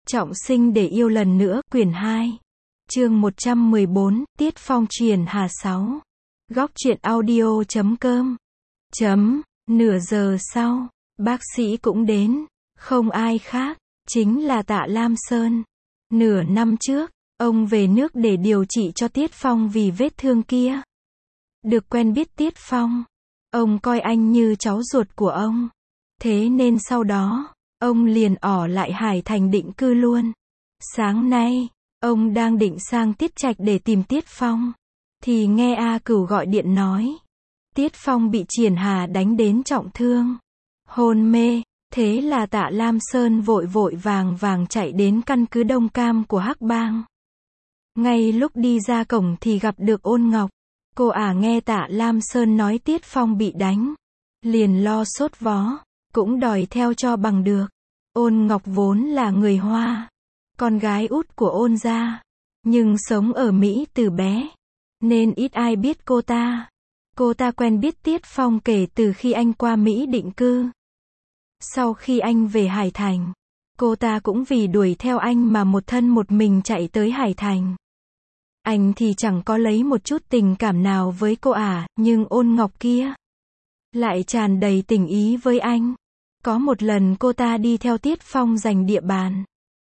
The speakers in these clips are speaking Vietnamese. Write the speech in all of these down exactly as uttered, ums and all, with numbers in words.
Trọng sinh để yêu lần nữa, quyển hai. Chương một trăm mười bốn, Tiết Phong Triển Hà sáu. Góc truyện audio chấm com. Chấm, nửa giờ sau, bác sĩ cũng đến, không ai khác, chính là Tạ Lam Sơn. Nửa năm trước, ông về nước để điều trị cho Tiết Phong vì vết thương kia. Được quen biết Tiết Phong, ông coi anh như cháu ruột của ông. Thế nên sau đó, ông liền ở lại Hải Thành định cư luôn. Sáng nay, ông đang định sang Tiết Trạch để tìm Tiết Phong. Thì nghe A Cửu gọi điện nói. Tiết Phong bị Triển Hà đánh đến trọng thương. Hôn mê, thế là Tạ Lam Sơn vội vội vàng vàng chạy đến căn cứ Đông Cam của Hắc Bang. Ngay lúc đi ra cổng thì gặp được Ôn Ngọc. Cô ả nghe Tạ Lam Sơn nói Tiết Phong bị đánh. Liền lo sốt vó, cũng đòi theo cho bằng được. Ôn Ngọc vốn là người Hoa, con gái út của Ôn gia, nhưng sống ở Mỹ từ bé, nên ít ai biết cô ta. Cô ta quen biết Tiết Phong kể từ khi anh qua Mỹ định cư. Sau khi anh về Hải Thành, cô ta cũng vì đuổi theo anh mà một thân một mình chạy tới Hải Thành. Anh thì chẳng có lấy một chút tình cảm nào với cô ả, nhưng Ôn Ngọc kia lại tràn đầy tình ý với anh. Có một lần cô ta đi theo Tiết Phong giành địa bàn.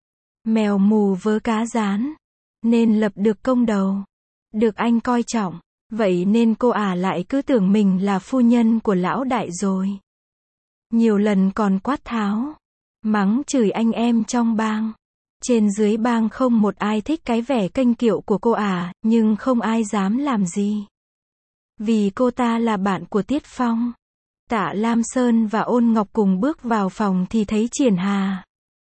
Mèo mù vớ cá rán, nên lập được công đầu. Được anh coi trọng, vậy nên cô ả lại cứ tưởng mình là phu nhân của lão đại rồi. Nhiều lần còn quát tháo, mắng chửi anh em trong bang. Trên dưới bang không một ai thích cái vẻ kênh kiệu của cô ả, nhưng không ai dám làm gì. Vì cô ta là bạn của Tiết Phong. Tạ Lam Sơn và Ôn Ngọc cùng bước vào phòng thì thấy Triển Hà.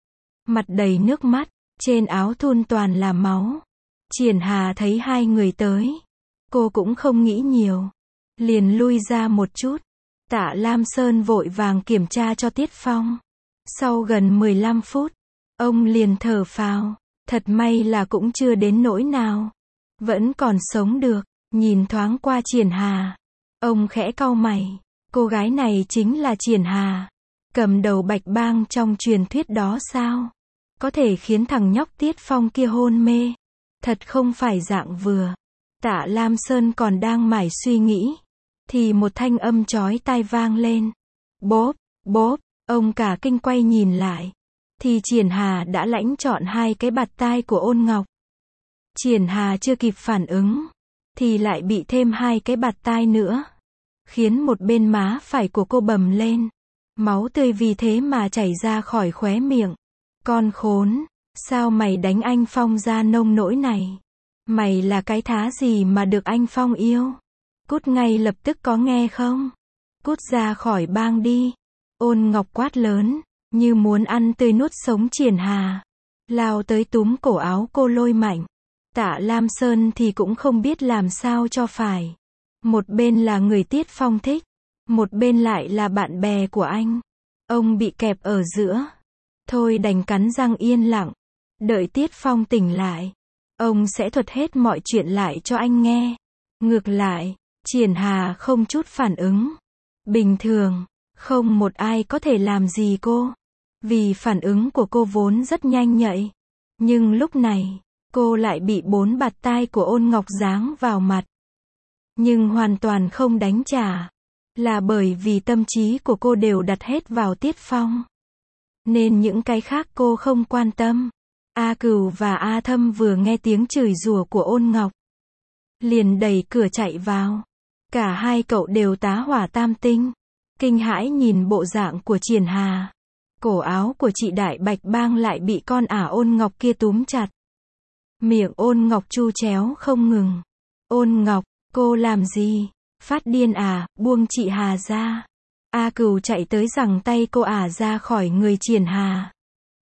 Mặt đầy nước mắt, trên áo thun toàn là máu. Triển Hà thấy hai người tới. Cô cũng không nghĩ nhiều. Liền lui ra một chút. Tạ Lam Sơn vội vàng kiểm tra cho Tiết Phong. Sau gần mười lăm phút, ông liền thở phào. Thật may là cũng chưa đến nỗi nào. Vẫn còn sống được. Nhìn thoáng qua Triển Hà, ông khẽ cau mày. Cô gái này chính là Triển Hà, cầm đầu Bạch Bang trong truyền thuyết đó sao? Có thể khiến thằng nhóc Tiết Phong kia hôn mê. Thật không phải dạng vừa. Tạ Lam Sơn còn đang mải suy nghĩ, thì một thanh âm chói tai vang lên. Bốp, bốp, ông cả kinh quay nhìn lại. Thì Triển Hà đã lãnh chọn hai cái bạt tai của Ôn Ngọc. Triển Hà chưa kịp phản ứng, thì lại bị thêm hai cái bạt tai nữa. Khiến một bên má phải của cô bầm lên. Máu tươi vì thế mà chảy ra khỏi khóe miệng. Con khốn, sao mày đánh anh Phong ra nông nỗi này? Mày là cái thá gì mà được anh Phong yêu? Cút ngay lập tức có nghe không? Cút ra khỏi bang đi. Ôn Ngọc quát lớn, như muốn ăn tươi nuốt sống Triển Hà. Lao tới túm cổ áo cô lôi mạnh. Tạ Lam Sơn thì cũng không biết làm sao cho phải. Một bên là người Tiết Phong thích, một bên lại là bạn bè của anh. Ông bị kẹp ở giữa. Thôi đành cắn răng yên lặng. Đợi Tiết Phong tỉnh lại, ông sẽ thuật hết mọi chuyện lại cho anh nghe. Ngược lại, Triển Hà không chút phản ứng. Bình thường, không một ai có thể làm gì cô. Vì phản ứng của cô vốn rất nhanh nhạy. Nhưng lúc này, cô lại bị bốn bạt tai của Ôn Ngọc giáng vào mặt. Nhưng hoàn toàn không đánh trả. Là bởi vì tâm trí của cô đều đặt hết vào Tiết Phong. Nên những cái khác cô không quan tâm. A Cửu và A Thâm vừa nghe tiếng chửi rủa của Ôn Ngọc, liền đẩy cửa chạy vào. Cả hai cậu đều tá hỏa tam tinh. Kinh hãi nhìn bộ dạng của Triển Hà. Cổ áo của chị Đại Bạch Bang lại bị con ả Ôn Ngọc kia túm chặt. Miệng Ôn Ngọc chu chéo không ngừng. Ôn Ngọc, cô làm gì? Phát điên à, buông chị Hà ra. A Cửu chạy tới giằng tay cô ả ra khỏi người Triển Hà.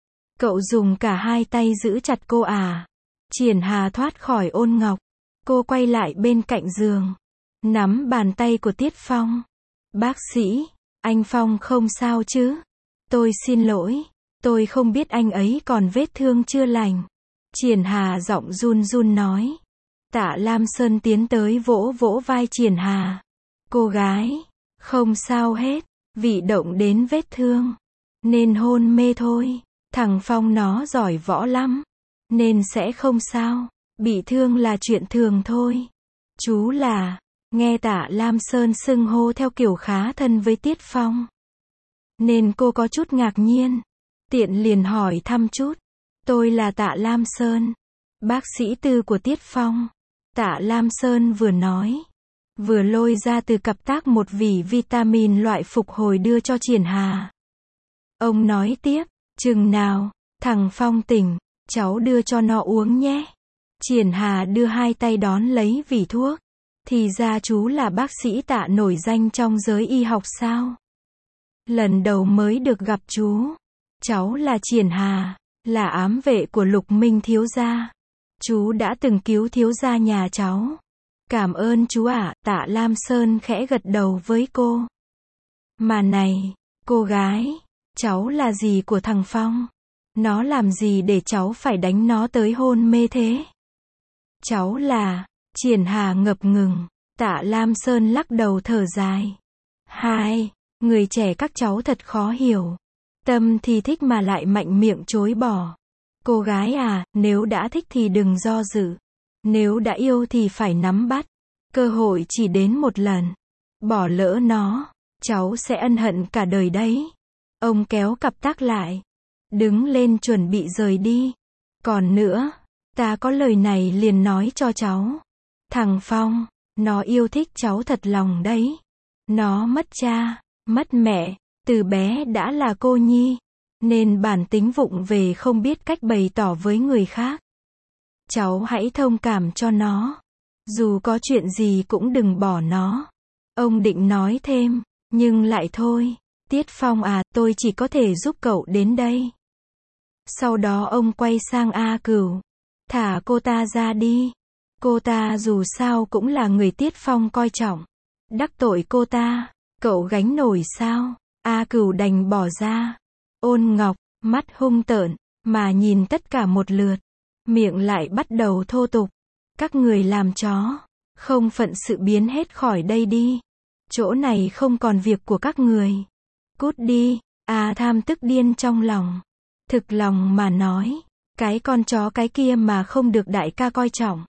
Cậu dùng cả hai tay giữ chặt cô ả. Triển Hà thoát khỏi Ôn Ngọc. Cô quay lại bên cạnh giường, nắm bàn tay của Tiết Phong. Bác sĩ, anh Phong không sao chứ? Tôi xin lỗi, tôi không biết anh ấy còn vết thương chưa lành. Triển Hà giọng run run nói. Tạ Lam Sơn tiến tới vỗ vỗ vai Triển Hà. Cô gái, không sao hết, vì động đến vết thương, nên hôn mê thôi. Thằng Phong nó giỏi võ lắm, nên sẽ không sao, bị thương là chuyện thường thôi. Chú là, nghe Tạ Lam Sơn xưng hô theo kiểu khá thân với Tiết Phong, nên cô có chút ngạc nhiên, tiện liền hỏi thăm chút. Tôi là Tạ Lam Sơn, bác sĩ tư của Tiết Phong. Tạ Lam Sơn vừa nói, vừa lôi ra từ cặp tác một vỉ vitamin loại phục hồi đưa cho Triển Hà. Ông nói tiếp, chừng nào thằng Phong tỉnh, cháu đưa cho nó uống nhé. Triển Hà đưa hai tay đón lấy vỉ thuốc. Thì ra chú là bác sĩ Tạ nổi danh trong giới y học sao? Lần đầu mới được gặp chú. Cháu là Triển Hà, là ám vệ của Lục Minh thiếu gia. Chú đã từng cứu thiếu gia nhà cháu. Cảm ơn chú ạ. Tạ Lam Sơn khẽ gật đầu với cô. Mà này, cô gái, cháu là gì của thằng Phong? Nó làm gì để cháu phải đánh nó tới hôn mê thế? Cháu là, Triển Hà ngập ngừng. Tạ Lam Sơn lắc đầu thở dài. Hai, người trẻ các cháu thật khó hiểu. Tâm thì thích mà lại mạnh miệng chối bỏ. Cô gái à, nếu đã thích thì đừng do dự. Nếu đã yêu thì phải nắm bắt. Cơ hội chỉ đến một lần. Bỏ lỡ nó, cháu sẽ ân hận cả đời đấy. Ông kéo cặp tác lại. Đứng lên chuẩn bị rời đi. Còn nữa, ta có lời này liền nói cho cháu. Thằng Phong, nó yêu thích cháu thật lòng đấy. Nó mất cha, mất mẹ, từ bé đã là cô nhi, nên bản tính vụng về không biết cách bày tỏ với người khác. Cháu hãy thông cảm cho nó. Dù có chuyện gì cũng đừng bỏ nó. Ông định nói thêm, nhưng lại thôi. Tiết Phong à, tôi chỉ có thể giúp cậu đến đây. Sau đó ông quay sang A Cửu. Thả cô ta ra đi. Cô ta dù sao cũng là người Tiết Phong coi trọng. Đắc tội cô ta, cậu gánh nổi sao? A Cửu đành bỏ ra. Ôn Ngọc, mắt hung tợn, mà nhìn tất cả một lượt. Miệng lại bắt đầu thô tục. Các người làm chó, không phận sự biến hết khỏi đây đi. Chỗ này không còn việc của các người. Cút đi. A Tham tức điên trong lòng. Thực lòng mà nói, cái con chó cái kia mà không được đại ca coi trọng,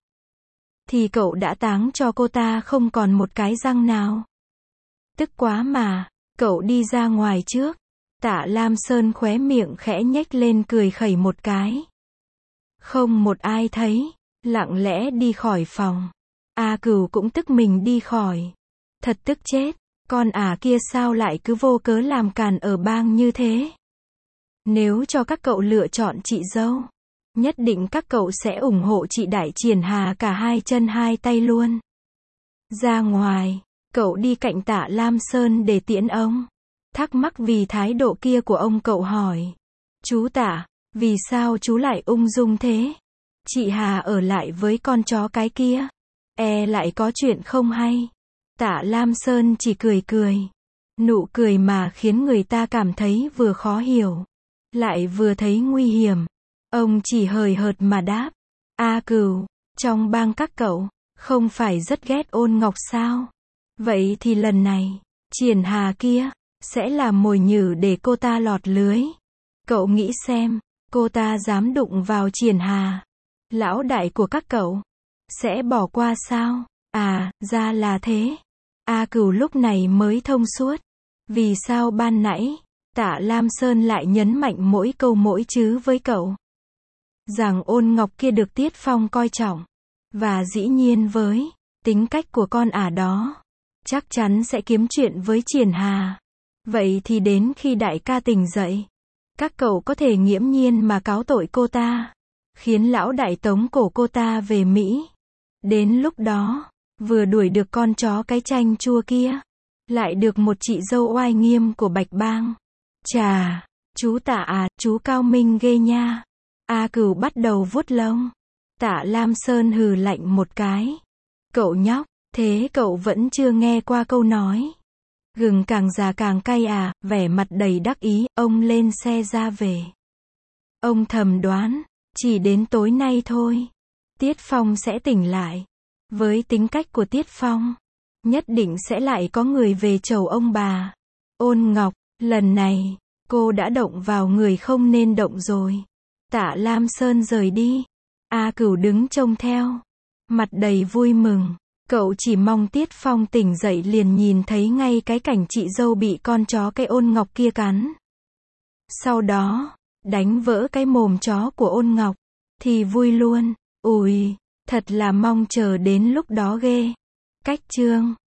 thì cậu đã táng cho cô ta không còn một cái răng nào. Tức quá mà, cậu đi ra ngoài trước. Tạ Lam Sơn khóe miệng khẽ nhếch lên cười khẩy một cái. Không một ai thấy, lặng lẽ đi khỏi phòng. A Cửu cũng tức mình đi khỏi. Thật tức chết, con ả kia sao lại cứ vô cớ làm càn ở bang như thế. Nếu cho các cậu lựa chọn chị dâu, nhất định các cậu sẽ ủng hộ chị Đại Triển Hà cả hai chân hai tay luôn. Ra ngoài, cậu đi cạnh Tạ Lam Sơn để tiễn ông. Thắc mắc vì thái độ kia của ông, cậu hỏi. Chú Tạ, vì sao chú lại ung dung thế? Chị Hà ở lại với con chó cái kia, e lại có chuyện không hay. Tạ Lam Sơn chỉ cười cười. Nụ cười mà khiến người ta cảm thấy vừa khó hiểu, lại vừa thấy nguy hiểm. Ông chỉ hời hợt mà đáp. A Cửu, trong bang các cậu, không phải rất ghét Ôn Ngọc sao? Vậy thì lần này, Triển Hà kia, sẽ là mồi nhử để cô ta lọt lưới. Cậu nghĩ xem, cô ta dám đụng vào Triển Hà, lão đại của các cậu, sẽ bỏ qua sao? À, ra là thế. A Cửu lúc này mới thông suốt. Vì sao ban nãy, Tạ Lam Sơn lại nhấn mạnh mỗi câu mỗi chữ với cậu. Rằng Ôn Ngọc kia được Tiết Phong coi trọng. Và dĩ nhiên với tính cách của con ả đó, chắc chắn sẽ kiếm chuyện với Triển Hà. Vậy thì đến khi đại ca tỉnh dậy, các cậu có thể nghiễm nhiên mà cáo tội cô ta, khiến lão đại tống cổ cô ta về Mỹ. Đến lúc đó, vừa đuổi được con chó cái chanh chua kia, lại được một chị dâu oai nghiêm của Bạch Bang. Chà, chú Tạ à, chú cao minh ghê nha. A Cửu bắt đầu vuốt lông. Tạ Lam Sơn hừ lạnh một cái. Cậu nhóc, thế cậu vẫn chưa nghe qua câu nói. Gừng càng già càng cay à? Vẻ mặt đầy đắc ý, ông lên xe ra về. Ông thầm đoán, chỉ đến tối nay thôi, Tiết Phong sẽ tỉnh lại. Với tính cách của Tiết Phong, nhất định sẽ lại có người về chầu ông bà. Ôn Ngọc, lần này, Cô đã động vào người không nên động rồi. Tạ Lam Sơn rời đi. A Cửu đứng trông theo. Mặt đầy vui mừng. Cậu chỉ mong Tiết Phong tỉnh dậy liền nhìn thấy ngay cái cảnh chị dâu bị con chó cái Ôn Ngọc kia cắn. Sau đó, đánh vỡ cái mồm chó của Ôn Ngọc. Thì vui luôn. Ui, thật là mong chờ đến lúc đó ghê. Cách chương